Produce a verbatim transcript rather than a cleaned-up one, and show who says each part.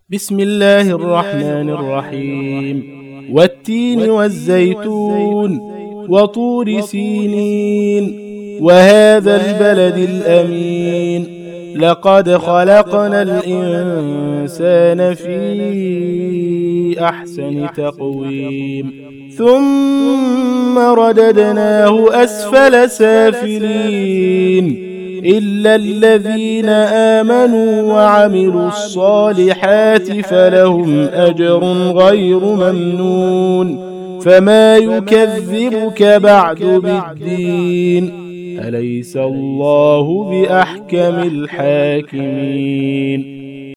Speaker 1: بسم الله الرحمن الرحيم. والتين والزيتون وطور سينين وهذا البلد الأمين لقد خلقنا الإنسان في أحسن تقويم ثم رددناه أسفل سافلين إلا الذين آمنوا وعملوا الصالحات فلهم أجر غير ممنون فما يكذبك بعد بالدين أليس الله بأحكم الحاكمين.